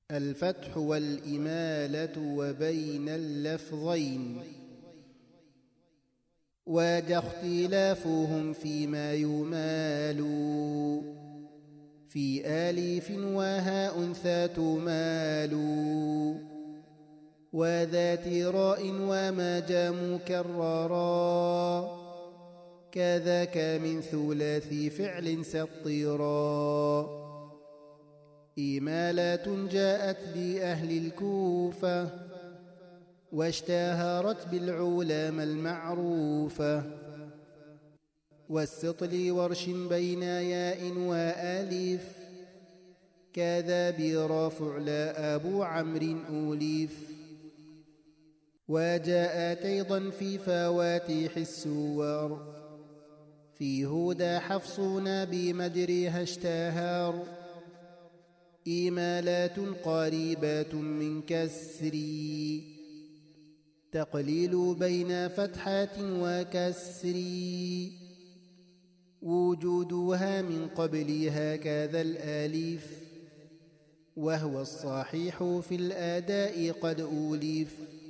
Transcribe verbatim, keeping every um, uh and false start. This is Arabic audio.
الفتح والإمالة وبين اللفظين وجاء اختلافهم فيما يمال في آليف وهاء أنثى تمال وذات راء وما جاء مكررا كذاك من ثلاثي فعل سطرا إمالات جاءت لأهل الكوفة واشتهرت بالعلماء المعروفة والسطل ورش بين ياء وآلف كذا برافع لا أبو عمرو أوليف وجاءت أيضا في فواتيح السور في هدى حفصنا بمجريها اشتهر إمالات قريبات من كسري تقليل بين فتحات وكسري وجودها من قبل هكذا الآليف وهو الصحيح في الأداء قد أولف